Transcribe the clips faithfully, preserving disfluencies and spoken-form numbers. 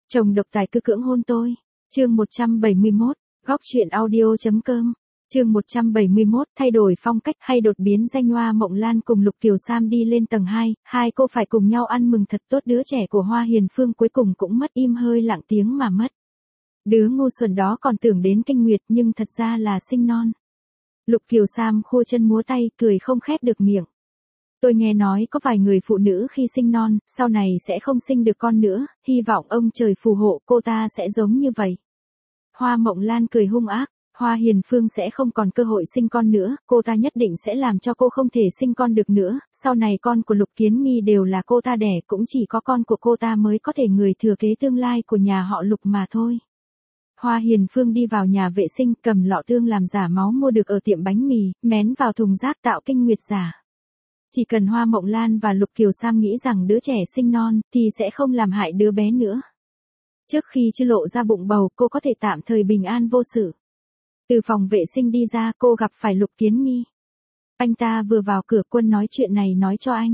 Chồng độc tài cứ cưỡng hôn tôi. Chương một trăm bảy mươi mốt, góc truyện audio.com. Chương một trăm bảy mươi mốt, thay đổi phong cách hay đột biến danh. Hoa Mộng Lan cùng Lục Kiều Sam đi lên tầng hai, hai cô phải cùng nhau ăn mừng thật tốt. Đứa trẻ của Hoa Hiền Phương cuối cùng cũng mất, im hơi lặng tiếng mà mất. Đứa ngu xuẩn đó còn tưởng đến kinh nguyệt nhưng thật ra là sinh non. Lục Kiều Sam khua chân múa tay, cười không khép được miệng. Tôi nghe nói có vài người phụ nữ khi sinh non, sau này sẽ không sinh được con nữa, hy vọng ông trời phù hộ cô ta sẽ giống như vậy. Hoa Mộng Lan cười hung ác, Hoa Hiền Phương sẽ không còn cơ hội sinh con nữa, cô ta nhất định sẽ làm cho cô không thể sinh con được nữa, sau này con của Lục Kiến Nghi đều là cô ta đẻ, cũng chỉ có con của cô ta mới có thể người thừa kế tương lai của nhà họ Lục mà thôi. Hoa Hiền Phương đi vào nhà vệ sinh, cầm lọ tương làm giả máu mua được ở tiệm bánh mì, mén vào thùng rác tạo kinh nguyệt giả. Chỉ cần Hoa Mộng Lan và Lục Kiều Sam nghĩ rằng đứa trẻ sinh non, thì sẽ không làm hại đứa bé nữa. Trước khi chưa lộ ra bụng bầu, cô có thể tạm thời bình an vô sự. Từ phòng vệ sinh đi ra, cô gặp phải Lục Kiến Nghi. Anh ta vừa vào cửa, Quân nói chuyện này nói cho anh.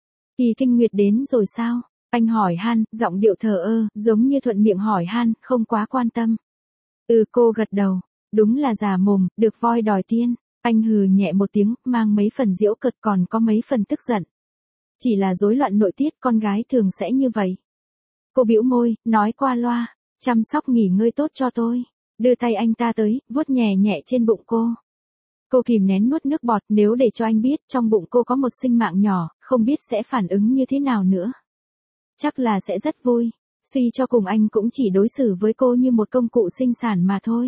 Kỳ kinh nguyệt đến rồi sao? Anh hỏi han, giọng điệu thờ ơ, giống như thuận miệng hỏi han, không quá quan tâm. Ừ, cô gật đầu. Đúng là già mồm, được voi đòi tiên. Anh hừ nhẹ một tiếng, mang mấy phần giễu cợt còn có mấy phần tức giận. Chỉ là rối loạn nội tiết, con gái thường sẽ như vậy. Cô bĩu môi, nói qua loa, chăm sóc nghỉ ngơi tốt cho tôi. Đưa tay anh ta tới, vuốt nhẹ nhẹ trên bụng cô. Cô kìm nén nuốt nước bọt, nếu để cho anh biết trong bụng cô có một sinh mạng nhỏ, không biết sẽ phản ứng như thế nào nữa. Chắc là sẽ rất vui. Suy cho cùng anh cũng chỉ đối xử với cô như một công cụ sinh sản mà thôi.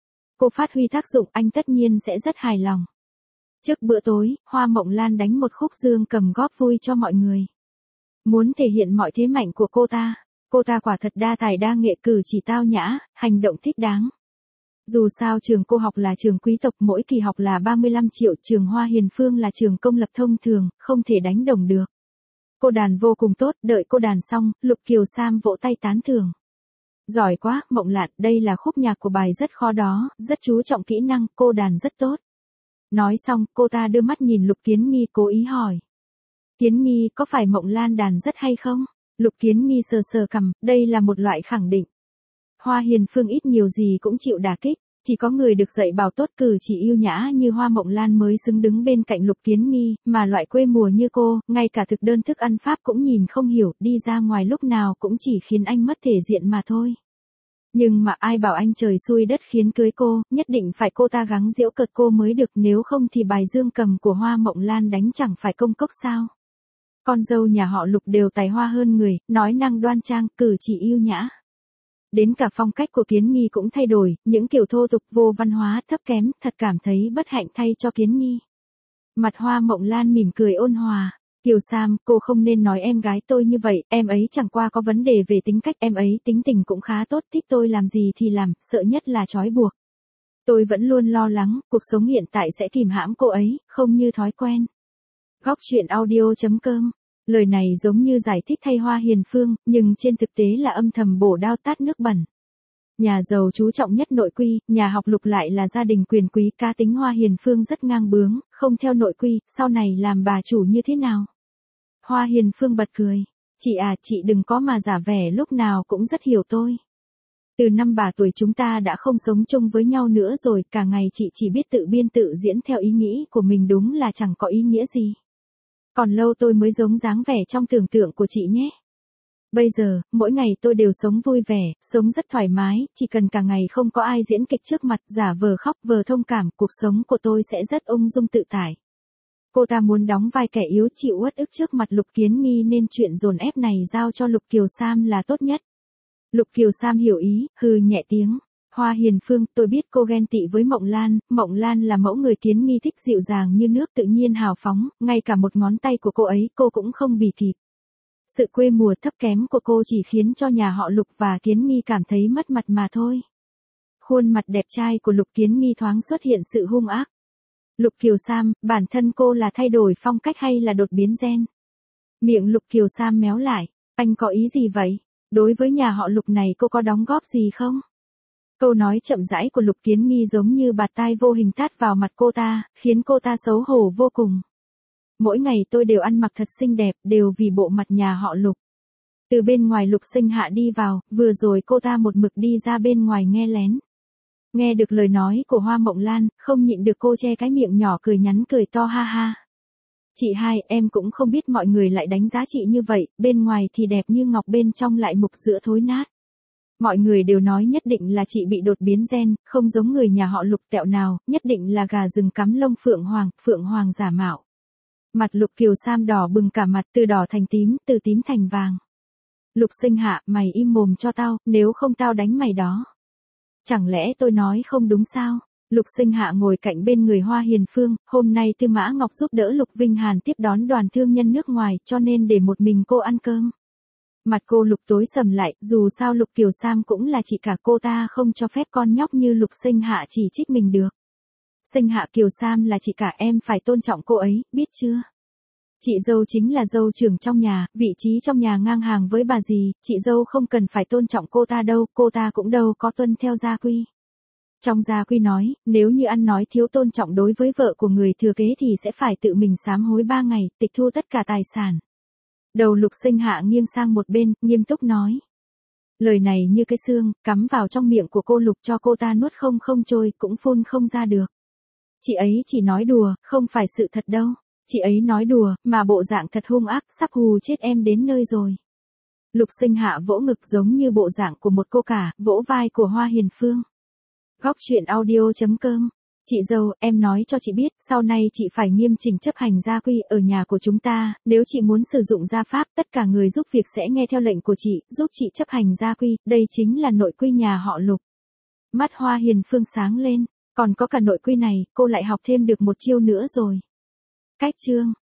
Cô phát huy tác dụng, anh tất nhiên sẽ rất hài lòng. Trước bữa tối, Hoa Mộng Lan đánh một khúc dương cầm góp vui cho mọi người. Muốn thể hiện mọi thế mạnh của cô ta. Cô ta quả thật đa tài đa nghệ, cử chỉ tao nhã, hành động thích đáng. Dù sao trường cô học là trường quý tộc, mỗi kỳ học là ba mươi lăm triệu, trường Hoa Hiền Phương là trường công lập thông thường, không thể đánh đồng được. Cô đàn vô cùng tốt, đợi cô đàn xong, Lục Kiều Sam vỗ tay tán thưởng. Giỏi quá, Mộng Lạn, đây là khúc nhạc của bài rất khó đó, rất chú trọng kỹ năng, cô đàn rất tốt. Nói xong, cô ta đưa mắt nhìn Lục Kiến Nghi cố ý hỏi. Kiến Nghi, có phải Mộng Lan đàn rất hay không? Lục Kiến Nghi sờ sờ cằm, đây là một loại khẳng định. Hoa Hiền Phương ít nhiều gì cũng chịu đả kích, chỉ có người được dạy bảo tốt, cử chỉ yêu nhã như Hoa Mộng Lan mới xứng đứng bên cạnh Lục Kiến Nghi, mà loại quê mùa như cô, ngay cả thực đơn thức ăn Pháp cũng nhìn không hiểu, đi ra ngoài lúc nào cũng chỉ khiến anh mất thể diện mà thôi. Nhưng mà ai bảo anh trời xui đất khiến cưới cô, nhất định phải cô ta gắng giễu cợt cô mới được, nếu không thì bài dương cầm của Hoa Mộng Lan đánh chẳng phải công cốc sao. Con dâu nhà họ Lục đều tài hoa hơn người, nói năng đoan trang, cử chỉ yêu nhã. Đến cả phong cách của Kiến Nghi cũng thay đổi, những kiểu thô tục vô văn hóa thấp kém, thật cảm thấy bất hạnh thay cho Kiến Nghi. Mặt Hoa Mộng Lan mỉm cười ôn hòa. Kiều Sam, cô không nên nói em gái tôi như vậy, em ấy chẳng qua có vấn đề về tính cách, em ấy tính tình cũng khá tốt, thích tôi làm gì thì làm, sợ nhất là trói buộc. Tôi vẫn luôn lo lắng, cuộc sống hiện tại sẽ kìm hãm cô ấy, không như thói quen. Góc truyện audio.com. Lời này giống như giải thích thay Hoa Hiền Phương, nhưng trên thực tế là âm thầm bổ đao tát nước bẩn. Nhà giàu chú trọng nhất nội quy, nhà học Lục lại là gia đình quyền quý, cá tính Hoa Hiền Phương rất ngang bướng, không theo nội quy, sau này làm bà chủ như thế nào? Hoa Hiền Phương bật cười. Chị à, chị đừng có mà giả vẻ, lúc nào cũng rất hiểu tôi. Từ năm bà tuổi chúng ta đã không sống chung với nhau nữa rồi, cả ngày chị chỉ biết tự biên tự diễn theo ý nghĩ của mình, đúng là chẳng có ý nghĩa gì. Còn lâu tôi mới giống dáng vẻ trong tưởng tượng của chị nhé. Bây giờ, mỗi ngày tôi đều sống vui vẻ, sống rất thoải mái, chỉ cần cả ngày không có ai diễn kịch trước mặt, giả vờ khóc vờ thông cảm, cuộc sống của tôi sẽ rất ung dung tự tại. Cô ta muốn đóng vai kẻ yếu chịu uất ức trước mặt Lục Kiến Nghi nên chuyện dồn ép này giao cho Lục Kiều Sam là tốt nhất. Lục Kiều Sam hiểu ý, hừ nhẹ tiếng. Hoa Hiền Phương, tôi biết cô ghen tị với Mộng Lan, Mộng Lan là mẫu người Kiến Nghi thích dịu dàng như nước, tự nhiên hào phóng, ngay cả một ngón tay của cô ấy cô cũng không bì kịp. Sự quê mùa thấp kém của cô chỉ khiến cho nhà họ Lục và Kiến Nghi cảm thấy mất mặt mà thôi. Khuôn mặt đẹp trai của Lục Kiến Nghi thoáng xuất hiện sự hung ác. Lục Kiều Sam, bản thân cô là thay đổi phong cách hay là đột biến gen? Miệng Lục Kiều Sam méo lại, anh có ý gì vậy? Đối với nhà họ Lục này cô có đóng góp gì không? Câu nói chậm rãi của Lục Kiến Nghi giống như bạt tai vô hình tát vào mặt cô ta, khiến cô ta xấu hổ vô cùng. Mỗi ngày tôi đều ăn mặc thật xinh đẹp, đều vì bộ mặt nhà họ Lục. Từ bên ngoài Lục Sinh Hạ đi vào, vừa rồi cô ta một mực đi ra bên ngoài nghe lén. Nghe được lời nói của Hoa Mộng Lan, không nhịn được cô che cái miệng nhỏ cười nhắn cười to ha ha. Chị hai, em cũng không biết mọi người lại đánh giá chị như vậy, bên ngoài thì đẹp như ngọc bên trong lại mục giữa thối nát. Mọi người đều nói nhất định là chị bị đột biến gen, không giống người nhà họ Lục tẹo nào, nhất định là gà rừng cắm lông phượng hoàng, phượng hoàng giả mạo. Mặt Lục Kiều Sam đỏ bừng cả mặt, từ đỏ thành tím, từ tím thành vàng. Lục Sinh Hạ, mày im mồm cho tao, nếu không tao đánh mày đó. Chẳng lẽ tôi nói không đúng sao? Lục Sinh Hạ ngồi cạnh bên người Hoa Hiền Phương, hôm nay Tư Mã Ngọc giúp đỡ Lục Vinh Hàn tiếp đón đoàn thương nhân nước ngoài, cho nên để một mình cô ăn cơm. Mặt cô Lục tối sầm lại, dù sao Lục Kiều Sam cũng là chị cả, cô ta không cho phép con nhóc như Lục Sinh Hạ chỉ trích mình được. Sinh Hạ, Kiều Sam là chị cả, em phải tôn trọng cô ấy, biết chưa? Chị dâu chính là dâu trưởng trong nhà, vị trí trong nhà ngang hàng với bà dì, chị dâu không cần phải tôn trọng cô ta đâu, cô ta cũng đâu có tuân theo gia quy. Trong gia quy nói, nếu như ăn nói thiếu tôn trọng đối với vợ của người thừa kế thì sẽ phải tự mình sám hối ba ngày, tịch thu tất cả tài sản. Đầu Lục Sinh Hạ nghiêng sang một bên, nghiêm túc nói. Lời này như cái xương, cắm vào trong miệng của cô Lục cho cô ta nuốt không không trôi, cũng phun không ra được. Chị ấy chỉ nói đùa, không phải sự thật đâu. Chị ấy nói đùa, mà bộ dạng thật hung ác, sắp hù chết em đến nơi rồi. Lục Sinh Hạ vỗ ngực giống như bộ dạng của một cô cả, vỗ vai của Hoa Hiền Phương. Góc truyện audio chấm com. Chị dâu, em nói cho chị biết, sau này chị phải nghiêm chỉnh chấp hành gia quy ở nhà của chúng ta, nếu chị muốn sử dụng gia pháp, tất cả người giúp việc sẽ nghe theo lệnh của chị, giúp chị chấp hành gia quy, đây chính là nội quy nhà họ Lục. Mắt Hoa Hiền Phương sáng lên, còn có cả nội quy này, cô lại học thêm được một chiêu nữa rồi. Cách chương